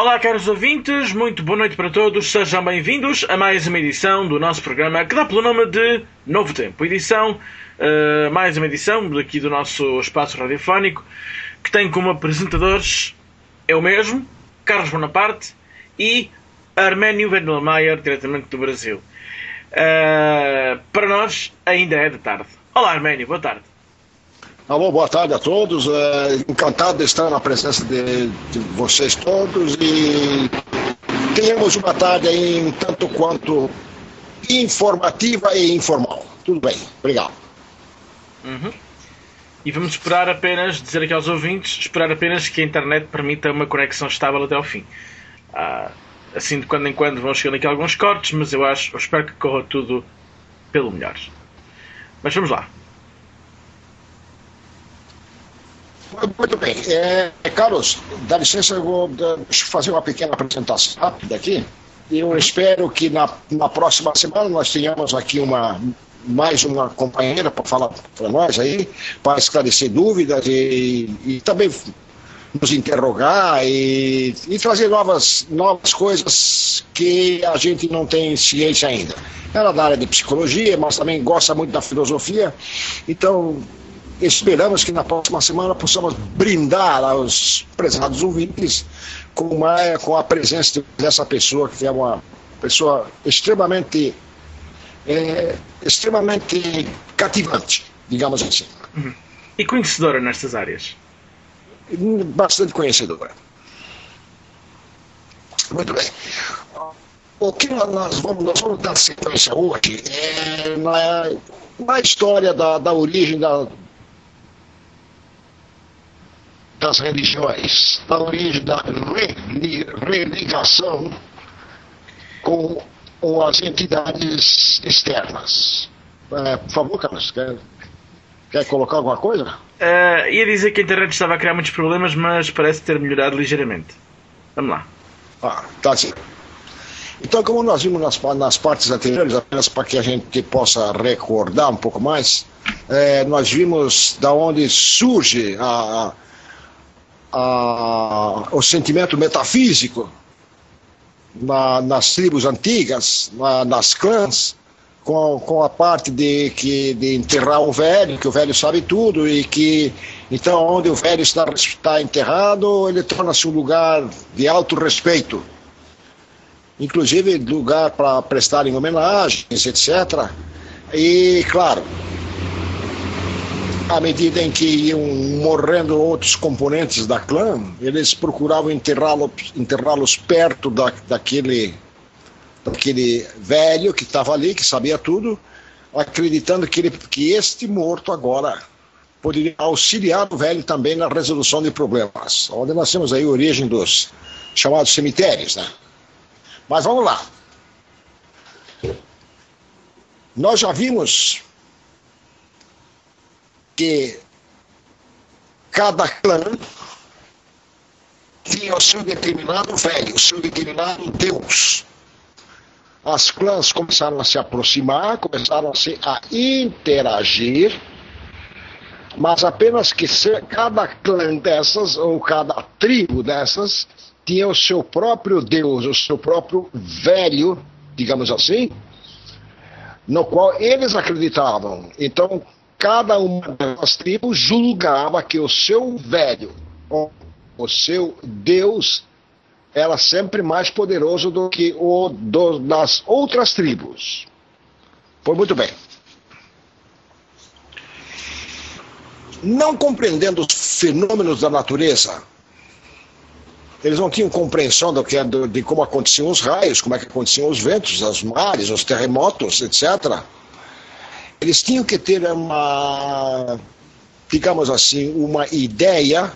Olá, caros ouvintes, muito boa noite para todos, sejam bem-vindos a mais uma edição do nosso programa que dá pelo nome de Novo Tempo. Mais uma edição daqui do nosso espaço radiofónico, que tem como apresentadores eu mesmo, Carlos Bonaparte e Arménio Vendelmayer, diretamente do Brasil. Para nós ainda é de tarde. Olá, Arménio, boa tarde. Alô, boa tarde a todos. Encantado de estar na presença de vocês todos e tenhamos uma tarde aí um tanto quanto informativa e informal. Tudo bem, obrigado. E vamos esperar apenas, dizer aqui aos ouvintes, esperar apenas que a internet permita uma conexão estável até ao fim. Assim, de quando em quando vão chegando aqui alguns cortes, mas eu espero que corra tudo pelo melhor. Mas vamos lá. Muito bem. Carlos, dá licença, eu vou fazer uma pequena apresentação rápida aqui. Eu espero que na próxima semana nós tenhamos aqui mais uma companheira para falar para nós aí, para esclarecer dúvidas e também nos interrogar e trazer novas coisas que a gente não tem ciência ainda. Ela é da área de psicologia, mas também gosta muito da filosofia, então esperamos que na próxima semana possamos brindar aos prezados ouvintes com a presença dessa pessoa, que é uma pessoa extremamente cativante, digamos assim. E conhecedora nestas áreas? Bastante conhecedora. Muito bem. O que nós vamos dar sequência hoje na história da origem das religiões, da origem da religação com as entidades externas. Por favor, Carlos, quer colocar alguma coisa? Ia dizer que a internet estava a criar muitos problemas, mas parece ter melhorado ligeiramente. Vamos lá. Tá sim. Então, como nós vimos nas partes anteriores, apenas para que a gente possa recordar um pouco mais, nós vimos da onde surge o sentimento metafísico nas tribos antigas, nas clãs, com a parte de enterrar o velho, que o velho sabe tudo, e que então onde o velho está enterrado, ele torna-se um lugar de alto respeito, inclusive lugar para prestarem homenagens, etc. E claro, à medida em que iam morrendo outros componentes da clã, eles procuravam enterrá-los perto daquele velho que estava ali, que sabia tudo, acreditando que este morto agora poderia auxiliar o velho também na resolução de problemas. Onde nós temos aí a origem dos chamados cemitérios, né? Mas vamos lá. Nós já vimos que cada clã tinha o seu determinado velho, o seu determinado Deus. As clãs começaram a se aproximar, começaram a interagir, mas apenas que cada clã dessas, ou cada tribo dessas, tinha o seu próprio Deus, o seu próprio velho, digamos assim, no qual eles acreditavam. Então, cada uma das tribos julgava que o seu velho, o seu Deus, era sempre mais poderoso do que o das outras tribos. Foi muito bem. Não compreendendo os fenômenos da natureza, eles não tinham compreensão de como aconteciam os raios, como é que aconteciam os ventos, os mares, os terremotos, etc. Eles tinham que ter digamos assim, uma ideia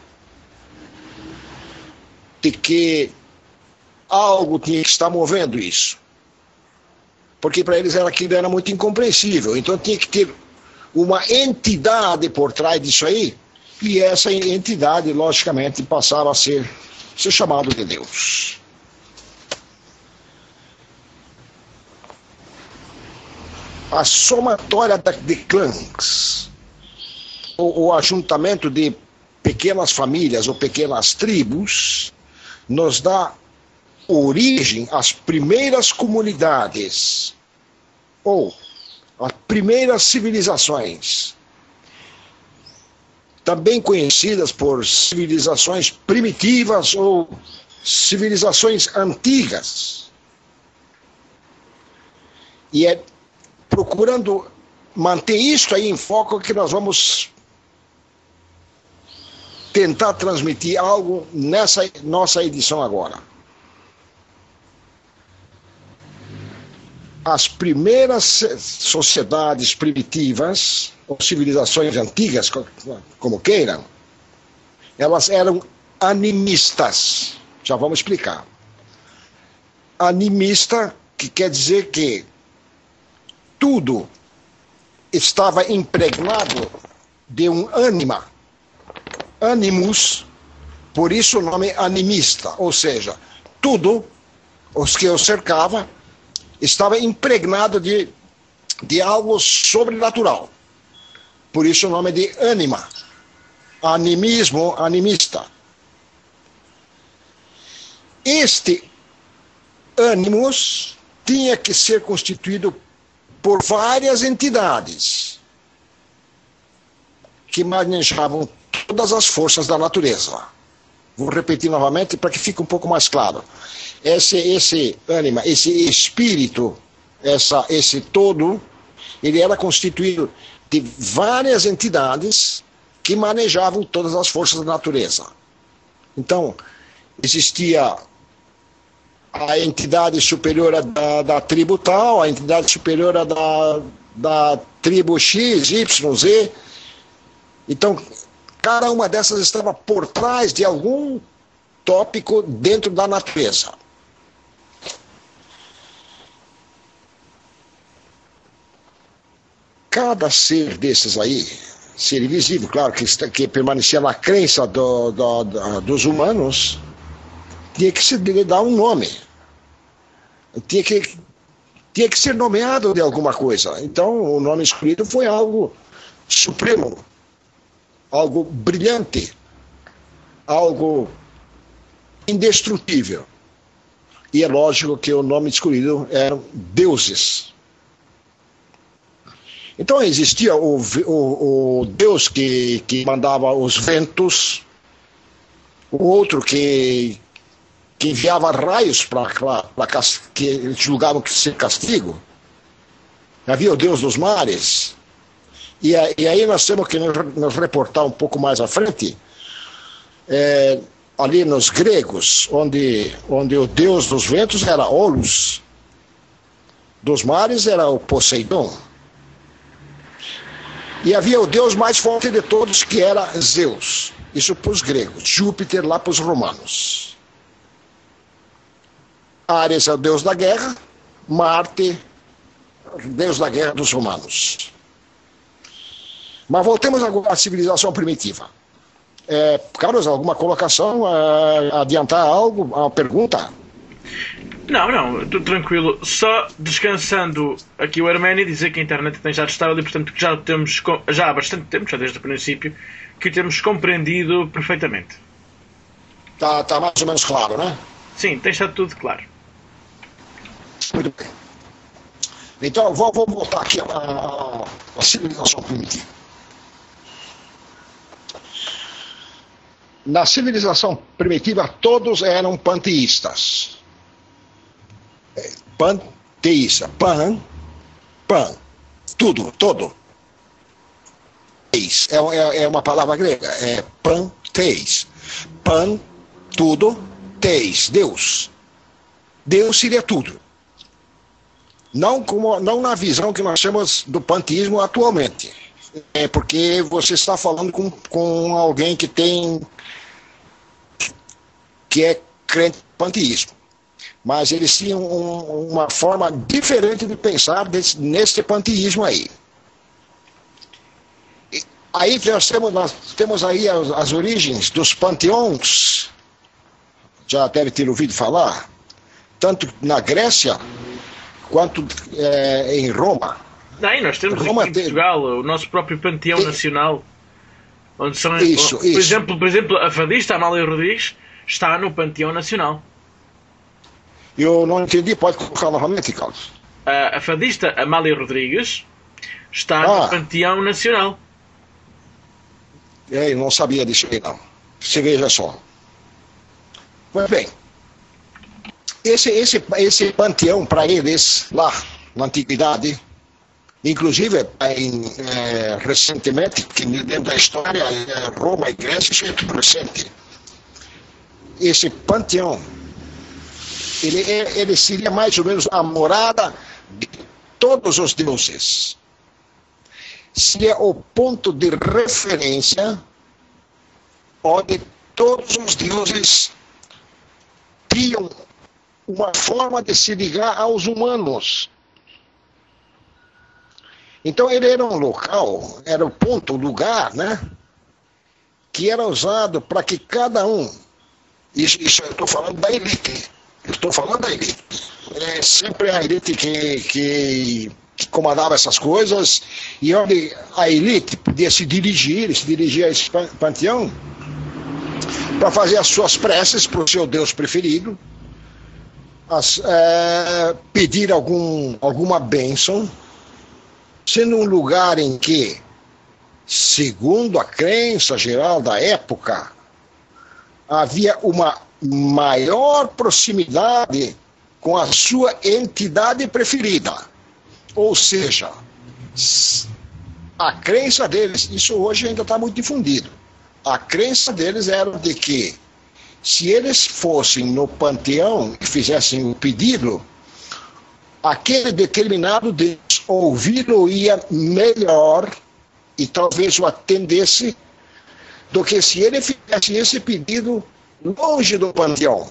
de que algo tinha que estar movendo isso. Porque para eles aquilo era muito incompreensível. Então tinha que ter uma entidade por trás disso aí, e essa entidade, logicamente, passava a ser chamado de Deus. A somatória de clãs, o ajuntamento de pequenas famílias ou pequenas tribos, nos dá origem às primeiras comunidades, ou as primeiras civilizações, também conhecidas por civilizações primitivas ou civilizações antigas. E é procurando manter isso aí em foco que nós vamos tentar transmitir algo nessa nossa edição agora. As primeiras sociedades primitivas, ou civilizações antigas, como queiram, elas eram animistas. Já vamos explicar. Animista, que quer dizer que tudo estava impregnado de um ânima, animus, por isso o nome animista, ou seja, tudo, os que o cercava, estava impregnado de algo sobrenatural. Por isso o nome de ânima. Animismo, animista. Este animus tinha que ser constituído por várias entidades que manejavam todas as forças da natureza. Vou repetir novamente para que fique um pouco mais claro. Esse ânima, esse espírito, esse todo, ele era constituído de várias entidades que manejavam todas as forças da natureza. Então, existia a entidade superior da tribo tal, a entidade superior da tribo X, Y, Z. Então, cada uma dessas estava por trás de algum tópico dentro da natureza. Cada ser desses aí, ser invisível, claro, que permanecia na crença dos humanos, tinha que se dar um nome. Tinha que ser nomeado de alguma coisa. Então, o nome escolhido foi algo supremo, algo brilhante, algo indestrutível. E é lógico que o nome escolhido eram deuses. Então existia o Deus que mandava os ventos, o outro que enviava raios que eles julgavam que ser castigo. Havia o Deus dos mares. E aí nós temos que nos reportar um pouco mais à frente, ali nos gregos, onde o Deus dos ventos era Olos, dos mares era o Poseidon. E havia o Deus mais forte de todos, que era Zeus. Isso para os gregos. Júpiter lá para os romanos. Ares é o Deus da guerra. Marte, Deus da guerra dos romanos. Mas voltemos agora à civilização primitiva. Carlos, alguma colocação? Adiantar algo? Uma pergunta? Não, estou tranquilo. Só descansando aqui o Arménio, dizer que a internet tem já estado ali, portanto que já temos, já há bastante tempo, já desde o princípio, que o temos compreendido perfeitamente. Está mais ou menos claro, não é? Sim, tem estado tudo claro. Muito bem. Então, vou voltar aqui à civilização primitiva. Na civilização primitiva, todos eram panteístas. Panteísta. Pan. Tudo, todo. É uma palavra grega. É panteis. Pan, tudo. Teis, Deus. Deus seria tudo. Não na visão que nós temos do panteísmo atualmente. É porque você está falando com alguém que é crente no panteísmo. Mas eles tinham uma forma diferente de pensar nesse panteísmo aí. Aí nós temos aí as origens dos panteões. Já deve ter ouvido falar. Tanto na Grécia quanto em Roma. Aí nós temos Roma, aqui em Portugal o nosso próprio panteão nacional. Onde são, isso. Por exemplo, a fadista Amália Rodrigues está no panteão nacional. Eu não entendi, pode colocar novamente, Carlos. A fadista Amália Rodrigues está no Panteão Nacional. Eu não sabia disso aí, não. Você veja só. Pois bem, esse panteão para eles, lá na antiguidade, inclusive recentemente, que dentro da história, Roma e Grécia, isso é tudo recente. Esse panteão, ele seria mais ou menos a morada de todos os deuses. Seria o ponto de referência onde todos os deuses tinham uma forma de se ligar aos humanos. Então ele era um local, era o ponto, o lugar, né? Que era usado para que cada um, isso eu estou falando da elite, é sempre a elite que comandava essas coisas, e onde a elite podia se dirigia a esse panteão para fazer as suas preces para o seu Deus preferido, pedir alguma bênção, sendo um lugar em que, segundo a crença geral da época, havia uma maior proximidade com a sua entidade preferida. Ou seja, a crença deles, isso hoje ainda está muito difundido, a crença deles era de que, se eles fossem no panteão e fizessem o pedido, aquele determinado Deus ouvi-lo-ia melhor e talvez o atendesse do que se ele fizesse esse pedido longe do panteão.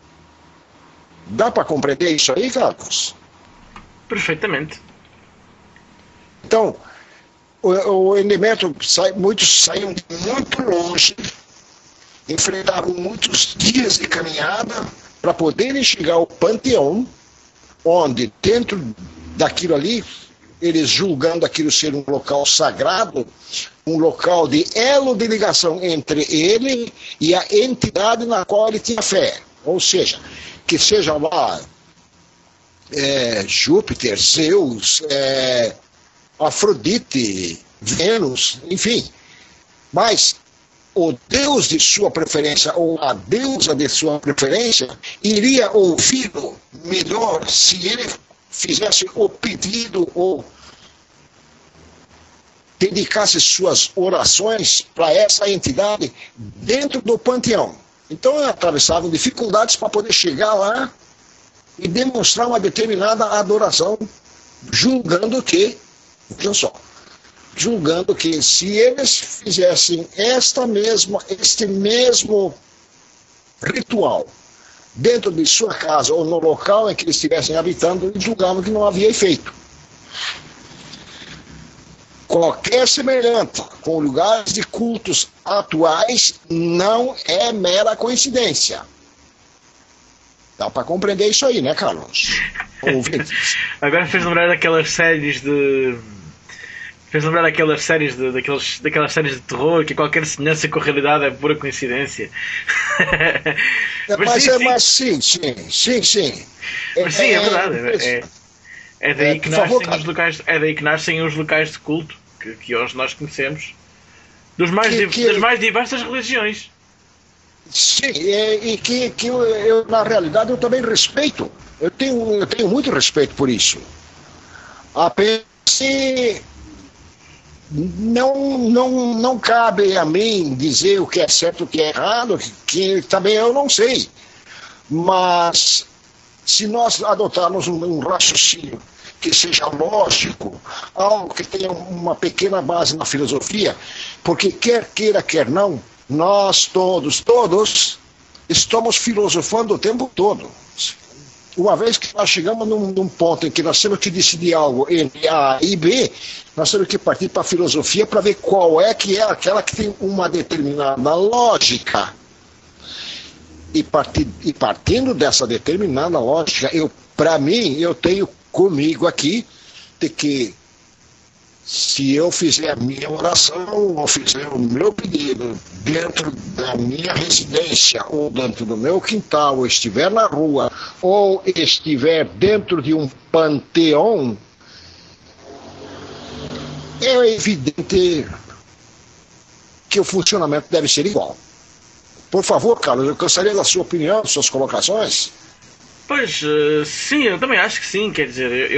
Dá para compreender isso aí, Carlos? Perfeitamente. Então, o elemento, muitos saíam de muito longe, enfrentavam muitos dias de caminhada para poderem chegar ao panteão, onde dentro daquilo ali, eles julgando aquilo ser um local sagrado, um local de elo de ligação entre ele e a entidade na qual ele tinha fé. Ou seja, que seja lá Júpiter, Zeus, Afrodite, Vênus, enfim. Mas o Deus de sua preferência, ou a deusa de sua preferência, iria ouvi-lo melhor se ele fizesse o pedido ou dedicasse suas orações para essa entidade dentro do panteão. Então atravessavam dificuldades para poder chegar lá e demonstrar uma determinada adoração, julgando que, vejam só, julgando que se eles fizessem este mesmo ritual dentro de sua casa ou no local em que eles estivessem habitando, eles julgavam que não havia efeito. Qualquer semelhança com lugares de cultos atuais não é mera coincidência. Dá para compreender isso aí, né, Carlos? Agora fez lembrar daquelas séries de... daquelas séries de terror, que qualquer semelhança com a realidade é pura coincidência. Mas sim. Mas sim, é verdade. É daí que nascem os locais de culto que hoje nós conhecemos, das mais diversas religiões. Sim, e que eu, na realidade, eu também respeito. Eu tenho muito respeito por isso. Apenas não cabe a mim dizer o que é certo e o que é errado, que também eu não sei. Mas se nós adotarmos um raciocínio que seja lógico, algo que tenha uma pequena base na filosofia, porque quer queira, quer não, nós todos estamos filosofando o tempo todo. Uma vez que nós chegamos num ponto em que nós temos que decidir algo entre A e B, nós temos que partir para a filosofia para ver qual é que é aquela que tem uma determinada lógica. E partindo dessa determinada lógica, para mim, eu tenho comigo aqui de que se eu fizer a minha oração ou fizer o meu pedido dentro da minha residência ou dentro do meu quintal, ou estiver na rua, ou estiver dentro de um panteão, é evidente que o funcionamento deve ser igual. Por favor, Carlos, eu gostaria da sua opinião, das suas colocações. Pois, sim, eu também acho que sim, quer dizer,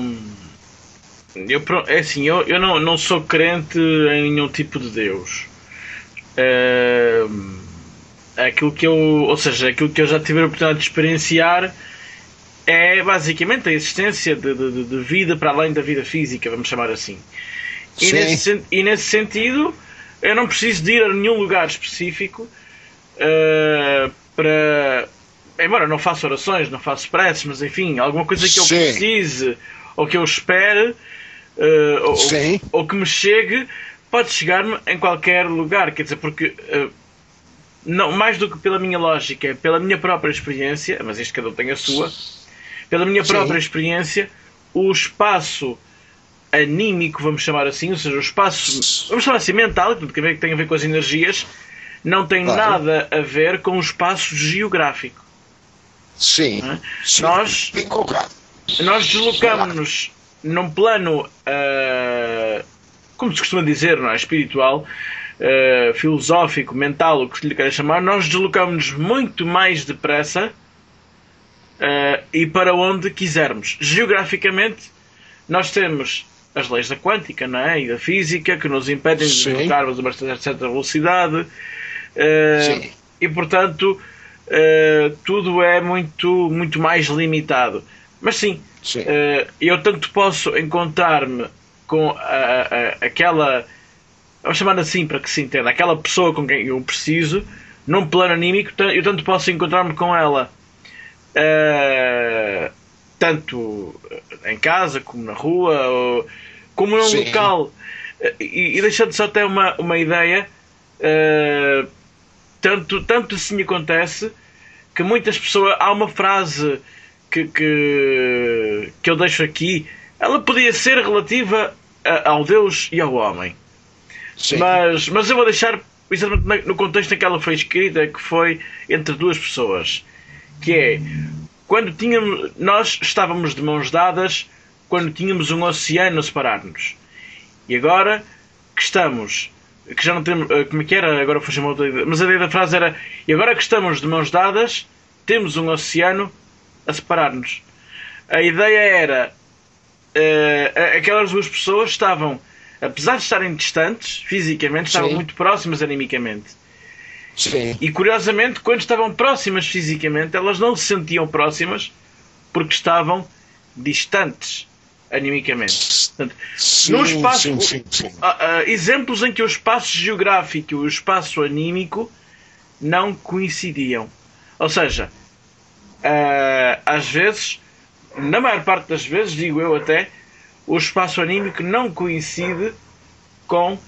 é assim, eu não sou crente em nenhum tipo de Deus. Aquilo que aquilo que eu já tive a oportunidade de experienciar é basicamente a existência de vida para além da vida física, vamos chamar assim. E nesse sentido, eu não preciso de ir a nenhum lugar específico para... Embora não faça orações, não faça preces, mas enfim, alguma coisa que eu precise ou que eu espere ou que me chegue, pode chegar-me em qualquer lugar. Quer dizer, porque não, mais do que pela minha lógica, pela minha própria experiência, mas isto cada um tem a sua, pela minha própria experiência, o espaço anímico, vamos chamar assim, ou seja, o espaço, vamos chamar assim, mental, que tem a ver com as energias, não tem nada a ver com o espaço geográfico. Sim. É? Sim. Nós deslocamos-nos num plano, como se costuma dizer, não é? Espiritual, filosófico, mental, o que lhe queira chamar, nós deslocamos-nos muito mais depressa e para onde quisermos. Geograficamente, nós temos as leis da quântica, não é? E da física, que nos impedem de deslocarmos a uma certa velocidade. E, portanto, tudo é muito mais limitado. Mas sim. Eu tanto posso encontrar-me com aquela, vamos chamar assim para que se entenda, aquela pessoa com quem eu preciso, num plano anímico, eu tanto posso encontrar-me com ela tanto em casa como na rua, como num local, e deixando só até uma ideia, tanto assim acontece que muitas pessoas, há uma frase que eu deixo aqui, ela podia ser relativa ao Deus e ao homem, mas eu vou deixar exatamente no contexto em que ela foi escrita, que foi entre duas pessoas, que é quando nós estávamos de mãos dadas quando tínhamos um oceano a separar-nos, e agora que já não temos, como é que era, agora foi chamado, mas a ideia da frase era, e agora que estamos de mãos dadas temos um oceano a separar-nos. A ideia era aquelas duas pessoas estavam, apesar de estarem distantes fisicamente, estavam muito próximas animicamente. E curiosamente, quando estavam próximas fisicamente, elas não se sentiam próximas porque estavam distantes animicamente. Portanto, no espaço, exemplos em que o espaço geográfico e o espaço anímico não coincidiam. Ou seja, às vezes, na maior parte das vezes, digo eu até, o espaço anímico não coincide com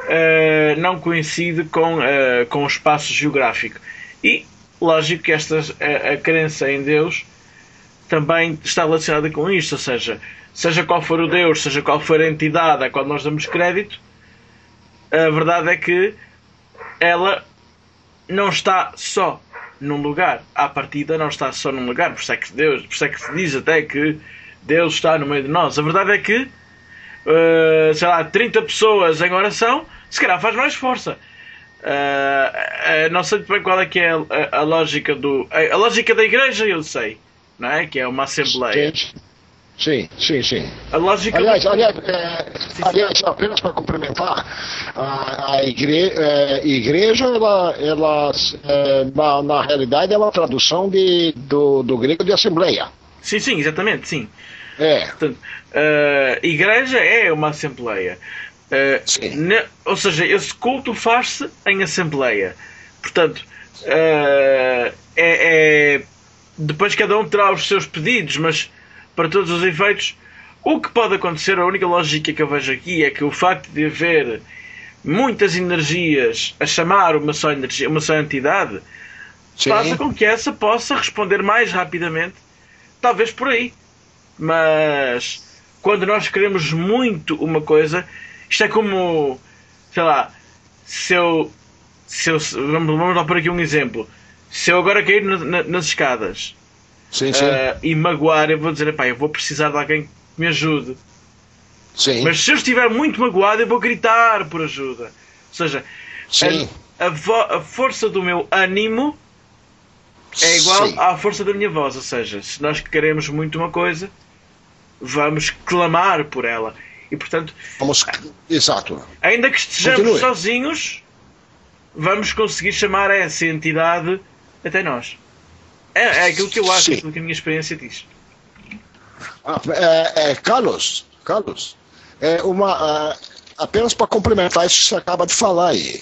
o espaço geográfico. E lógico que a crença em Deus também está relacionada com isto, ou seja qual for o Deus, seja qual for a entidade a qual nós damos crédito, a verdade é que ela não está só num lugar. À partida não está só num lugar, por isso é que se diz até que Deus está no meio de nós. A verdade é que 30 pessoas em oração, se calhar faz mais força. Não sei bem qual é que é a lógica a lógica da igreja, eu sei, não é? Que é uma assembleia. Sim. A lógica aliás, apenas para complementar, a igreja, na realidade, é uma tradução do grego de assembleia. Sim, exatamente, sim. Portanto, igreja é uma assembleia. Ou seja, esse culto faz-se em assembleia. Portanto, depois cada um terá os seus pedidos, mas para todos os efeitos, o que pode acontecer, a única lógica que eu vejo aqui é que o facto de haver muitas energias a chamar uma só entidade faça com que essa possa responder mais rapidamente, talvez por aí. Mas quando nós queremos muito uma coisa, isto é como, sei lá, vamos lá por aqui um exemplo. Se eu agora cair nas escadas, Sim, sim. E magoar, eu vou dizer, epá, eu vou precisar de alguém que me ajude. Sim. Mas se eu estiver muito magoado, eu vou gritar por ajuda. Ou seja, Sim. a força do meu ânimo é igual Sim. à força da minha voz. Ou seja, se nós queremos muito uma coisa, vamos clamar por ela. E portanto, Exato. ainda que estejamos Continue. sozinhos, vamos conseguir chamar essa entidade até nós. É aquilo que eu acho, Sim. aquilo que a minha experiência diz. Carlos, apenas para complementar isso que você acaba de falar aí.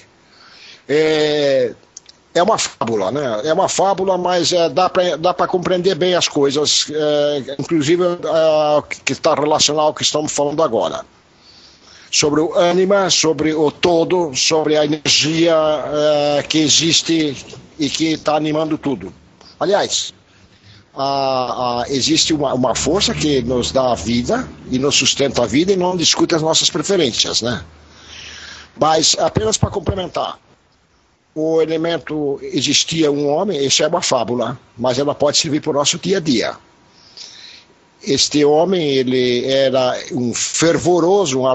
É uma fábula, né? É uma fábula, mas dá para compreender bem as coisas, inclusive que está relacionado ao que estamos falando agora. Sobre o ânima, sobre o todo, sobre a energia que existe e que está animando tudo. Aliás, existe uma força que nos dá a vida e nos sustenta a vida e não discute as nossas preferências, né? Mas apenas para complementar, o elemento existia um homem, isso é uma fábula, mas ela pode servir para o nosso dia a dia. Este homem, ele era um fervoroso, um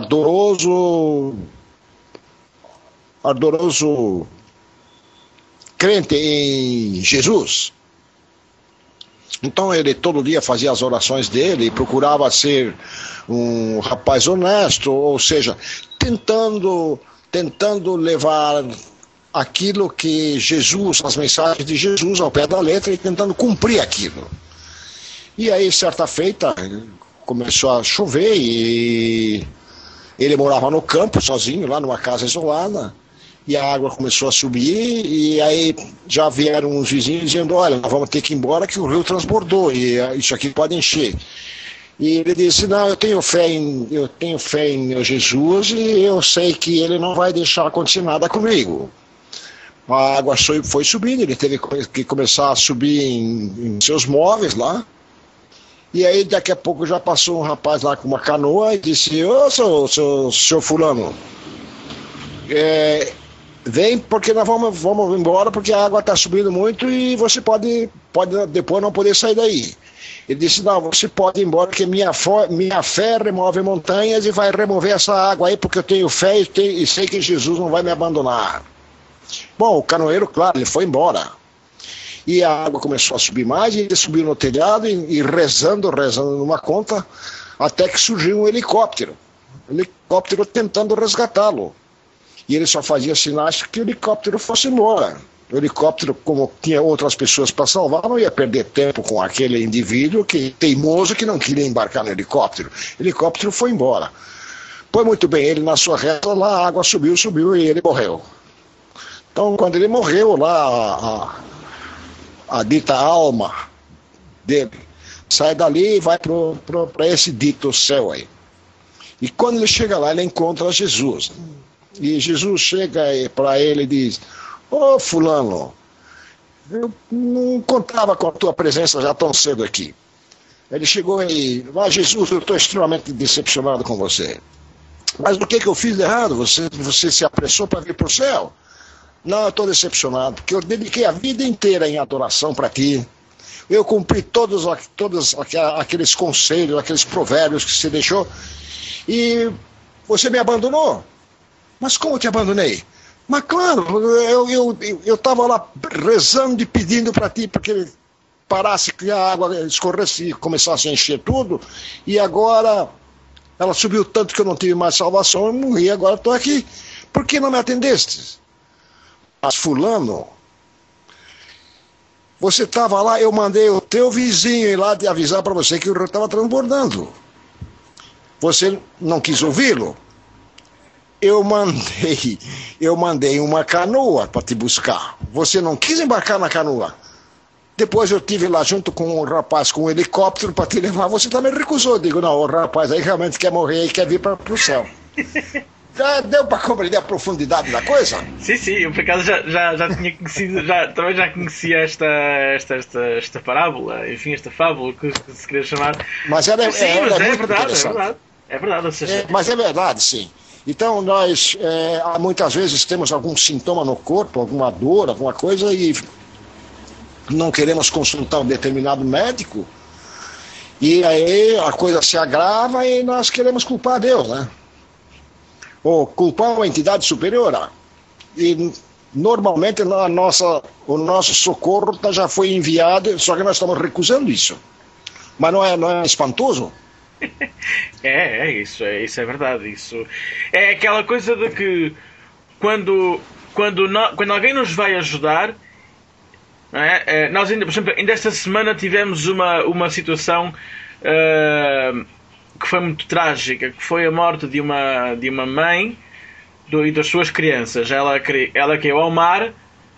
ardoroso crente em Jesus. Então ele todo dia fazia as orações dele e procurava ser um rapaz honesto, ou seja, tentando levar aquilo que Jesus, as mensagens de Jesus ao pé da letra e tentando cumprir aquilo. E aí, certa feita, começou a chover e ele morava no campo, sozinho, lá numa casa isolada, e a água começou a subir, e aí já vieram os vizinhos dizendo, olha, nós vamos ter que ir embora que o rio transbordou, e isso aqui pode encher. E ele disse, não, eu tenho fé em meu Jesus, e eu sei que ele não vai deixar acontecer nada comigo. A água foi subindo, ele teve que começar a subir em seus móveis lá. E aí daqui a pouco já passou um rapaz lá com uma canoa e disse, ô seu fulano, vem porque nós vamos embora porque a água está subindo muito e você pode depois não poder sair daí. Ele disse, não, você pode ir embora porque minha fé remove montanhas e vai remover essa água aí porque eu tenho fé e sei que Jesus não vai me abandonar. Bom, o canoeiro, claro, ele foi embora. E a água começou a subir mais, e ele subiu no telhado e rezando numa conta, até que surgiu um helicóptero tentando resgatá-lo. E ele só fazia sinais que o helicóptero fosse embora. O helicóptero, como tinha outras pessoas para salvar, não ia perder tempo com aquele indivíduo teimoso que não queria embarcar no helicóptero. O helicóptero foi embora. Pois muito bem, ele na sua reta lá, a água subiu e ele morreu. Então, quando ele morreu lá, a dita alma dele sai dali e vai para esse dito céu aí. E quando ele chega lá, ele encontra Jesus. E Jesus chega para ele e diz, ô fulano, eu não contava com a tua presença já tão cedo aqui. Ele chegou e, mas Jesus, eu estou extremamente decepcionado com você. Mas o que eu fiz de errado? Você se apressou para vir para o céu? Não, eu estou decepcionado, porque eu dediquei a vida inteira em adoração para ti. Eu cumpri todos aqueles conselhos, aqueles provérbios que você deixou, e você me abandonou. Mas como eu te abandonei? Mas claro, eu estava lá rezando e pedindo para ti, porque parasse que a água escorresse e começasse a encher tudo, e agora ela subiu tanto que eu não tive mais salvação, eu morri, agora estou aqui. Por que não me atendeste? Mas fulano, você estava lá, eu mandei o teu vizinho ir lá de avisar para você que o rio estava transbordando. Você não quis ouvi-lo? Eu mandei uma canoa para te buscar. Você não quis embarcar na canoa. Depois eu tive lá junto com um rapaz com um helicóptero para te levar. Você também recusou. Eu digo, não, o rapaz aí realmente quer morrer e quer vir para o céu. Deu para compreender a profundidade da coisa? Sim, eu por acaso já tinha conhecido, também já conhecia esta parábola, enfim, esta fábula que se queria chamar. Mas ela sim, ela mas é é muito verdade, interessante. é verdade, ou seja, Mas é verdade, sim. Então, nós muitas vezes temos algum sintoma no corpo, alguma dor, alguma coisa, e não queremos consultar um determinado médico, e aí a coisa se agrava e nós queremos culpar Deus, né? Ou culpar uma entidade superior. E normalmente o nosso socorro já foi enviado, só que nós estamos recusando isso. Mas não é espantoso? Isso é verdade. Isso é aquela coisa de que quando alguém nos vai ajudar, não é? Nós ainda, por exemplo, ainda esta semana tivemos uma situação que foi muito trágica, que foi a morte de uma mãe e das suas crianças. Ela caiu ao mar.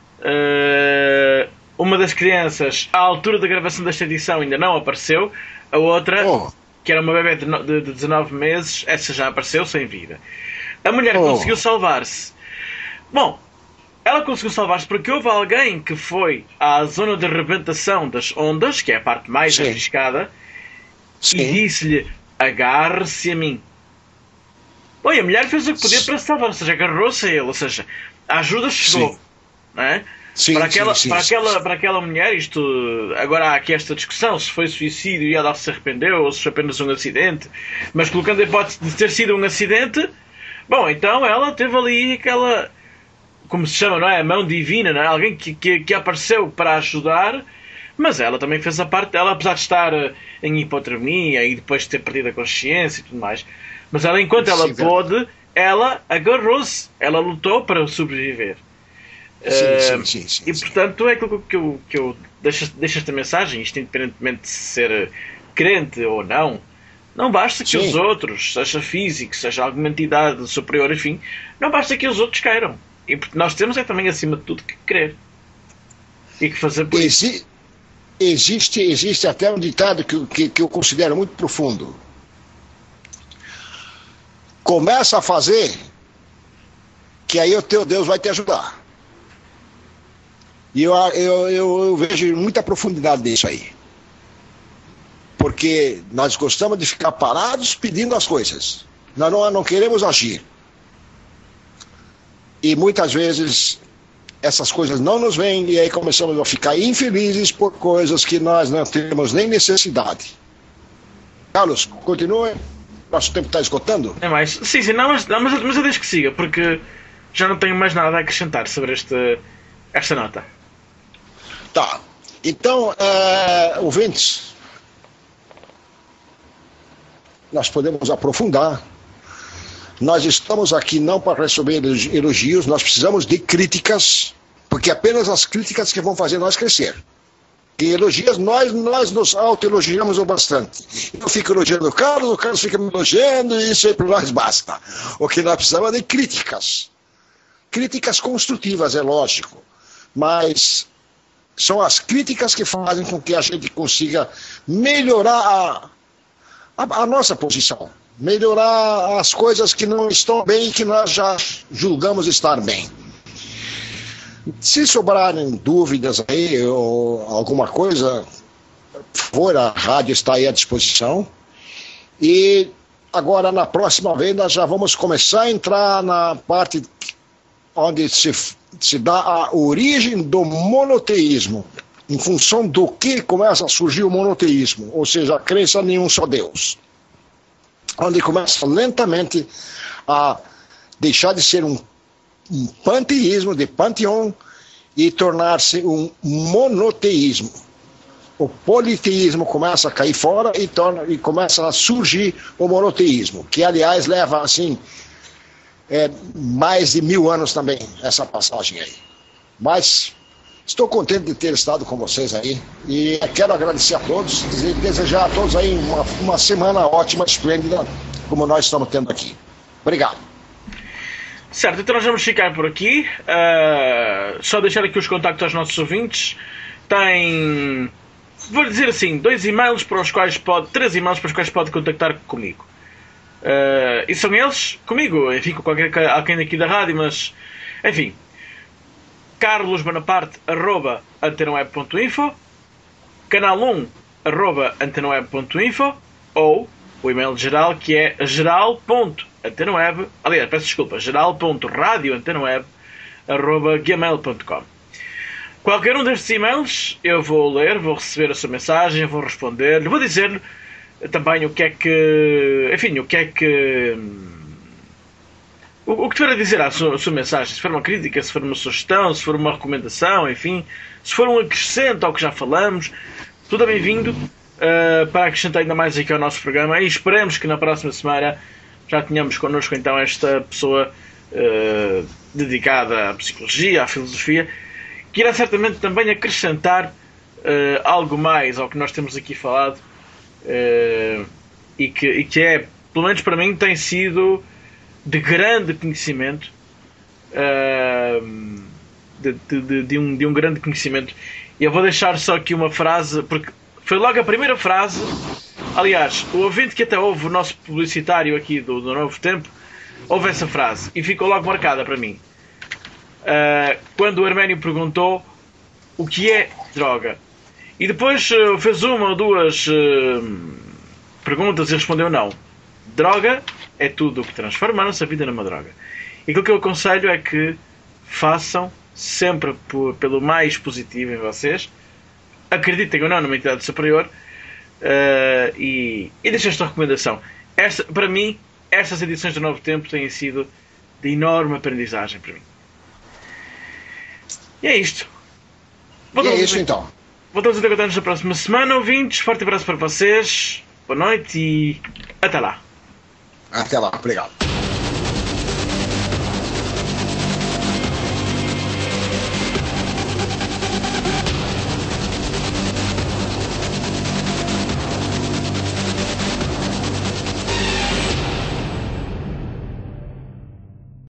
Uma das crianças, à altura da gravação desta edição, ainda não apareceu. A outra, que era uma bebê de 19 meses, essa já apareceu sem vida. A mulher conseguiu salvar-se. Bom, ela conseguiu salvar-se porque houve alguém que foi à zona de rebentação das ondas, que é a parte mais arriscada, e disse-lhe: agarre-se a mim. Bom, e a mulher fez o que podia para se salvar, ou seja, agarrou-se a ele, ou seja, a ajuda chegou. Não é? Para aquela mulher, isto agora há aqui esta discussão se foi suicídio e ela se arrependeu ou se foi apenas um acidente, mas colocando a hipótese de ter sido um acidente, bom, então ela teve ali aquela, como se chama, não é? A mão divina, não é? Alguém que apareceu para ajudar, mas ela também fez a parte dela, apesar de estar em hipotermia e depois de ter perdido a consciência e tudo mais. Mas ela, enquanto ela pôde, ela agarrou-se, ela lutou para sobreviver. Sim. E portanto é aquilo que eu deixo esta mensagem, isto independentemente de ser crente ou não. Não basta que os outros, seja físico, seja alguma entidade superior, enfim, não basta que os outros queiram. E porque nós temos também, acima de tudo, que crer. E que fazer por isso. Existe até um ditado que eu considero muito profundo. Começa a fazer, que aí o teu Deus vai te ajudar. E eu vejo muita profundidade nisso aí. Porque nós gostamos de ficar parados pedindo as coisas. Nós não queremos agir. E muitas vezes essas coisas não nos vêm e aí começamos a ficar infelizes por coisas que nós não temos nem necessidade. Carlos, continue. Nosso tempo está esgotando? É mais. Sim, mas eu deixo que siga, porque já não tenho mais nada a acrescentar sobre esta nota. Tá. Então, ouvintes, nós podemos aprofundar. Nós estamos aqui não para receber elogios, nós precisamos de críticas, porque apenas as críticas que vão fazer nós crescer. E elogios, nós nos autoelogiamos o bastante. Eu fico elogiando o Carlos fica me elogiando, e isso aí para nós basta. O que nós precisamos é de críticas. Críticas construtivas, é lógico. Mas são as críticas que fazem com que a gente consiga melhorar a nossa posição. Melhorar as coisas que não estão bem e que nós já julgamos estar bem. Se sobrarem dúvidas aí ou alguma coisa, por favor, a rádio está aí à disposição. E agora, na próxima vez, nós já vamos começar a entrar na parte onde se dá a origem do monoteísmo, em função do que começa a surgir o monoteísmo, ou seja, a crença em um só Deus. Onde começa lentamente a deixar de ser um panteísmo, de panteão, e tornar-se um monoteísmo. O politeísmo começa a cair fora e começa a surgir o monoteísmo, que aliás leva assim mais de 1000 anos também, essa passagem aí. Mas estou contente de ter estado com vocês aí e quero agradecer a todos e desejar a todos aí uma semana ótima, esplêndida, como nós estamos tendo aqui. Obrigado. Certo, então nós vamos ficar por aqui. Só deixar aqui os contactos aos nossos ouvintes. Tem, vou dizer assim, 3 e-mails para os quais pode contactar comigo. E são eles comigo, enfim, com alguém aqui da rádio, mas enfim, carlosbonaparte@antenaweb.info, canal1@antenaweb.info, ou o e-mail geral, que é geral.antenaweb, aliás, peço desculpa, geral.radioantenaweb@gmail.com. Qualquer um destes e-mails eu vou ler, vou receber a sua mensagem, vou responder-lhe, vou dizer-lhe também o que é que, enfim, o que tiver a dizer à sua mensagem, se for uma crítica, se for uma sugestão, se for uma recomendação, enfim, se for um acrescento ao que já falamos, tudo é bem-vindo, para acrescentar ainda mais aqui ao nosso programa, e esperemos que na próxima semana já tenhamos connosco então esta pessoa dedicada à psicologia, à filosofia, que irá certamente também acrescentar algo mais ao que nós temos aqui falado, e que é, pelo menos para mim, tem sido de grande conhecimento, de um grande conhecimento. E eu vou deixar só aqui uma frase, porque foi logo a primeira frase. Aliás, o ouvinte que até ouve o nosso publicitário aqui do Novo Tempo ouve essa frase e ficou logo marcada para mim. Quando o Herménio perguntou o que é droga, e depois fez uma ou duas perguntas e respondeu não. Droga é tudo o que transforma a nossa vida numa droga. E aquilo que eu aconselho é que façam sempre pelo mais positivo em vocês, acreditem ou não numa entidade superior, e deixem esta recomendação. Para mim, estas edições do Novo Tempo têm sido de enorme aprendizagem para mim. E é isto. Então. Voltamos a encontrar-nos na próxima semana, ouvintes. Forte abraço para vocês. Boa noite e até lá. Até lá. Obrigado.